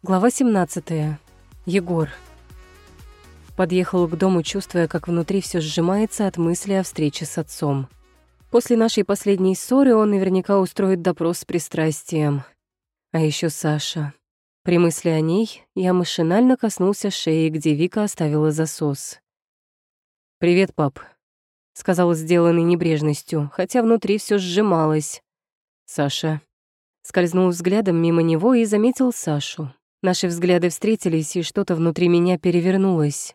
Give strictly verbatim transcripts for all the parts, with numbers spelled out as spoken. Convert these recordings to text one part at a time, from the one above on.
Глава семнадцатая. Егор. Подъехал к дому, чувствуя, как внутри все сжимается от мысли о встрече с отцом. После нашей последней ссоры он наверняка устроит допрос с пристрастием. А еще Саша. При мысли о ней я машинально коснулся шеи, где Вика оставила засос. «Привет, пап», — сказал сделанный небрежностью, хотя внутри все сжималось. «Саша». Скользнул взглядом мимо него и заметил Сашу. Наши взгляды встретились, и что-то внутри меня перевернулось.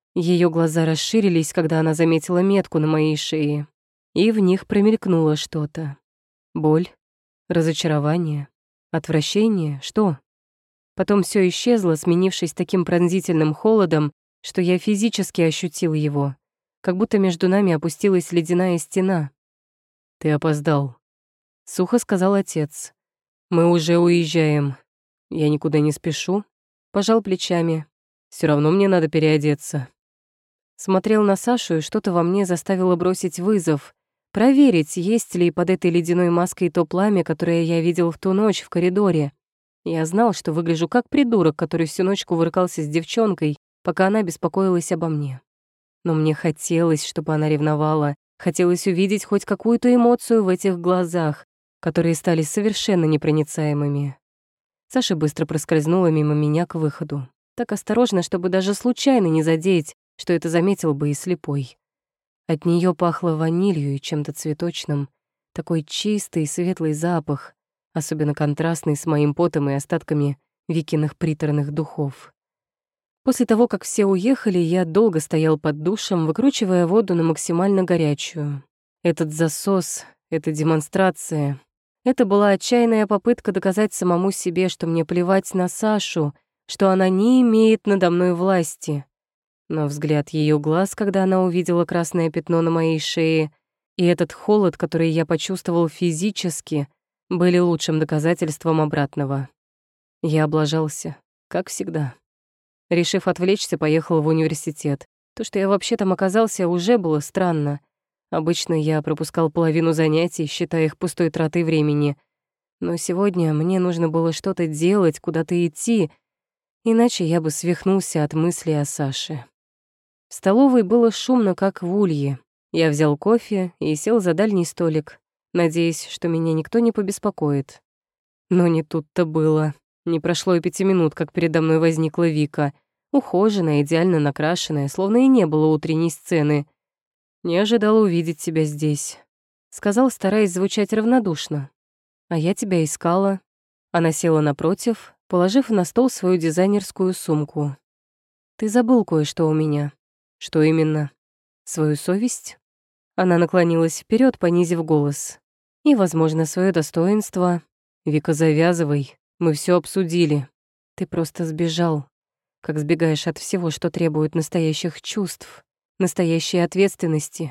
Ее глаза расширились, когда она заметила метку на моей шее, и в них промелькнуло что-то. Боль, разочарование, отвращение, что? Потом все исчезло, сменившись таким пронзительным холодом, что я физически ощутил его, как будто между нами опустилась ледяная стена. «Ты опоздал», — сухо сказал отец. «Мы уже уезжаем. Я никуда не спешу». Пожал плечами. Все равно мне надо переодеться. Смотрел на Сашу, и что-то во мне заставило бросить вызов. Проверить, есть ли под этой ледяной маской то пламя, которое я видел в ту ночь в коридоре. Я знал, что выгляжу как придурок, который всю ночь кувыркался с девчонкой, пока она беспокоилась обо мне. Но мне хотелось, чтобы она ревновала. Хотелось увидеть хоть какую-то эмоцию в этих глазах, которые стали совершенно непроницаемыми. Саша быстро проскользнула мимо меня к выходу. Так осторожно, чтобы даже случайно не задеть, что это заметил бы и слепой. От нее пахло ванилью и чем-то цветочным. Такой чистый и светлый запах, особенно контрастный с моим потом и остатками Викиных приторных духов. После того, как все уехали, я долго стоял под душем, выкручивая воду на максимально горячую. Этот засос, эта демонстрация — это была отчаянная попытка доказать самому себе, что мне плевать на Сашу, что она не имеет надо мной власти. Но взгляд ее глаз, когда она увидела красное пятно на моей шее, и этот холод, который я почувствовал физически, были лучшим доказательством обратного. Я облажался, как всегда. Решив отвлечься, поехал в университет. То, что я вообще там оказался, уже было странно. Обычно я пропускал половину занятий, считая их пустой тратой времени. Но сегодня мне нужно было что-то делать, куда-то идти, иначе я бы свихнулся от мысли о Саше. В столовой было шумно, как в улье. Я взял кофе и сел за дальний столик, надеясь, что меня никто не побеспокоит. Но не тут-то было. Не прошло и пяти минут, как передо мной возникла Вика, ухоженная, идеально накрашенная, словно и не было утренней сцены. «Не ожидала увидеть тебя здесь», — сказал, стараясь звучать равнодушно. «А я тебя искала». Она села напротив, положив на стол свою дизайнерскую сумку. «Ты забыл кое-что у меня». «Что именно?» «Свою совесть?» Она наклонилась вперед, понизив голос. «И, возможно, свое достоинство». «Вика, завязывай. Мы все обсудили. Ты просто сбежал. Как сбегаешь от всего, что требует настоящих чувств, настоящей ответственности».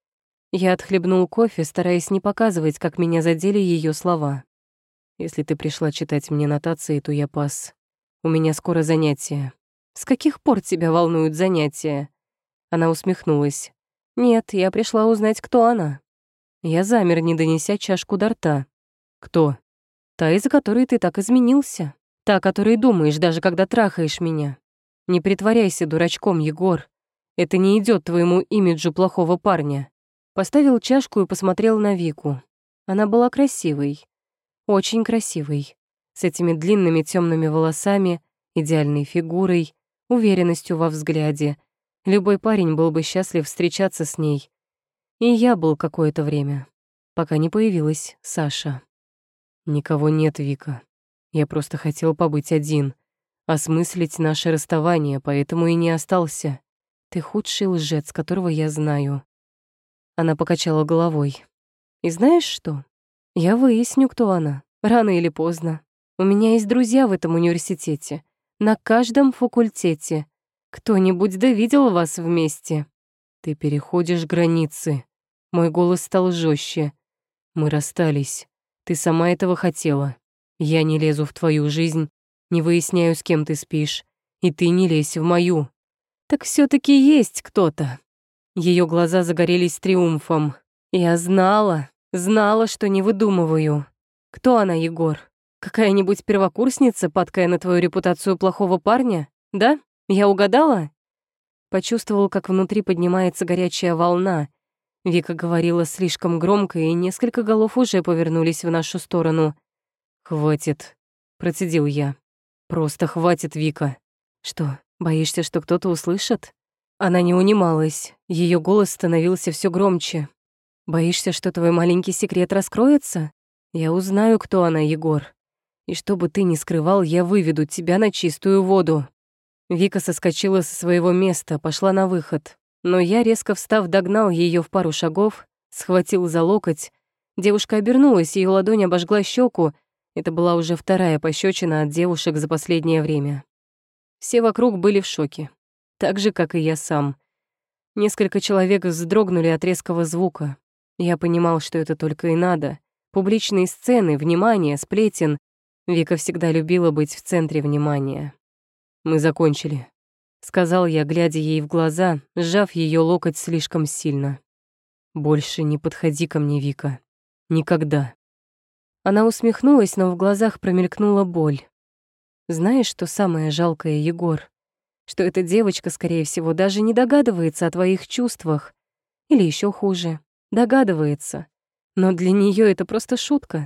Я отхлебнул кофе, стараясь не показывать, как меня задели ее слова. «Если ты пришла читать мне нотации, то я пас. У меня скоро занятия». «С каких пор тебя волнуют занятия?» Она усмехнулась. «Нет, я пришла узнать, кто она». Я замер, не донеся чашку до рта. «Кто?» «Та, из-за которой ты так изменился. Та, о которой думаешь, даже когда трахаешь меня. Не притворяйся дурачком, Егор. Это не идет твоему имиджу плохого парня». Поставил чашку и посмотрел на Вику. Она была красивой. Очень красивой. С этими длинными темными волосами, идеальной фигурой, уверенностью во взгляде. Любой парень был бы счастлив встречаться с ней. И я был какое-то время, пока не появилась Саша. «Никого нет, Вика. Я просто хотел побыть один, осмыслить наше расставание, поэтому и не остался. Ты худший лжец, которого я знаю». Она покачала головой. «И знаешь что? Я выясню, кто она. Рано или поздно. У меня есть друзья в этом университете. На каждом факультете. Кто-нибудь да видел вас вместе?» «Ты переходишь границы». Мой голос стал жестче. «Мы расстались. Ты сама этого хотела. Я не лезу в твою жизнь, не выясняю, с кем ты спишь. И ты не лезь в мою». «Так все таки есть кто-то». Ее глаза загорелись триумфом. «Я знала, знала, что не выдумываю. Кто она, Егор? Какая-нибудь первокурсница, падкая на твою репутацию плохого парня? Да? Я угадала?» Почувствовал, как внутри поднимается горячая волна. Вика говорила слишком громко, и несколько голов уже повернулись в нашу сторону. «Хватит», — процедил я. «Просто хватит, Вика». «Что, боишься, что кто-то услышит?» Она не унималась, ее голос становился все громче. «Боишься, что твой маленький секрет раскроется? Я узнаю, кто она, Егор. И что бы ты ни скрывал, я выведу тебя на чистую воду». Вика соскочила со своего места, пошла на выход. Но я, резко встав, догнал ее в пару шагов, схватил за локоть. Девушка обернулась, ее ладонь обожгла щеку. Это была уже вторая пощечина от девушек за последнее время. Все вокруг были в шоке. Так же, как и я сам. Несколько человек вздрогнули от резкого звука. Я понимал, что это только и надо. Публичные сцены, внимание, сплетен. Вика всегда любила быть в центре внимания. «Мы закончили», — сказал я, глядя ей в глаза, сжав ее локоть слишком сильно. «Больше не подходи ко мне, Вика. Никогда». Она усмехнулась, но в глазах промелькнула боль. «Знаешь, что самое жалкое, Егор? Что эта девочка, скорее всего, даже не догадывается о твоих чувствах. Или еще хуже, догадывается. Но для нее это просто шутка.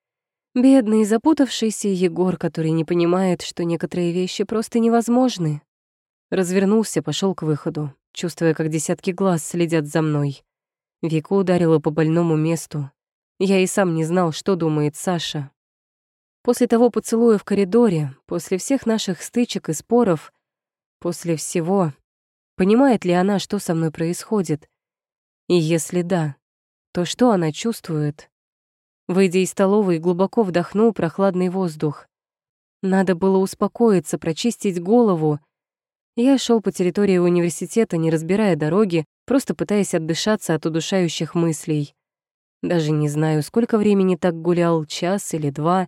Бедный, запутавшийся Егор, который не понимает, что некоторые вещи просто невозможны». Развернулся, пошел к выходу, чувствуя, как десятки глаз следят за мной. Вика ударила по больному месту. Я и сам не знал, что думает Саша. После того поцелуя в коридоре, после всех наших стычек и споров, после всего, понимает ли она, что со мной происходит? И если да, то что она чувствует? Выйдя из столовой, глубоко вдохнул прохладный воздух. Надо было успокоиться, прочистить голову. Я шел по территории университета, не разбирая дороги, просто пытаясь отдышаться от удушающих мыслей. Даже не знаю, сколько времени так гулял, час или два.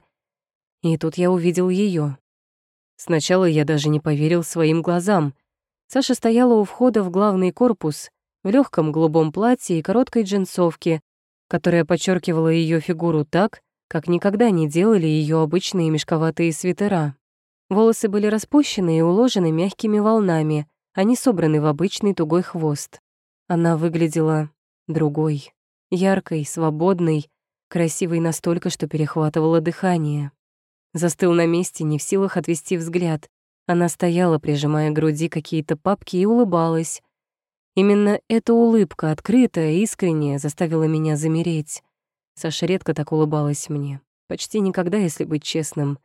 И тут я увидел ее. Сначала я даже не поверил своим глазам. Саша стояла у входа в главный корпус, в легком голубом платье и короткой джинсовке, которая подчеркивала ее фигуру так, как никогда не делали ее обычные мешковатые свитера. Волосы были распущены и уложены мягкими волнами, а не собраны в обычный тугой хвост. Она выглядела другой, яркой, свободной, красивой настолько, что перехватывало дыхание. Застыл на месте, не в силах отвести взгляд. Она стояла, прижимая к груди какие-то папки, и улыбалась. Именно эта улыбка, открытая, искренняя, заставила меня замереть. Саша редко так улыбалась мне. Почти никогда, если быть честным.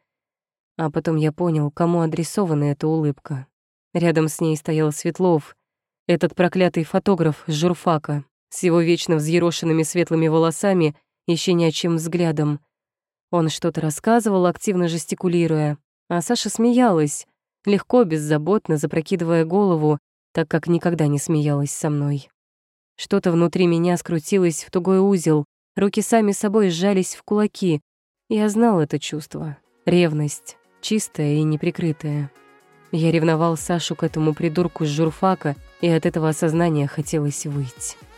А потом я понял, кому адресована эта улыбка. Рядом с ней стоял Светлов, этот проклятый фотограф с журфака, с его вечно взъерошенными светлыми волосами и щенячьим взглядом. Он что-то рассказывал, активно жестикулируя, а Саша смеялась, легко, беззаботно, запрокидывая голову, так как никогда не смеялась со мной. Что-то внутри меня скрутилось в тугой узел, руки сами собой сжались в кулаки. Я знал это чувство. Ревность, чистая и неприкрытая. Я ревновал Сашу к этому придурку с журфака, и от этого осознания хотелось выйти.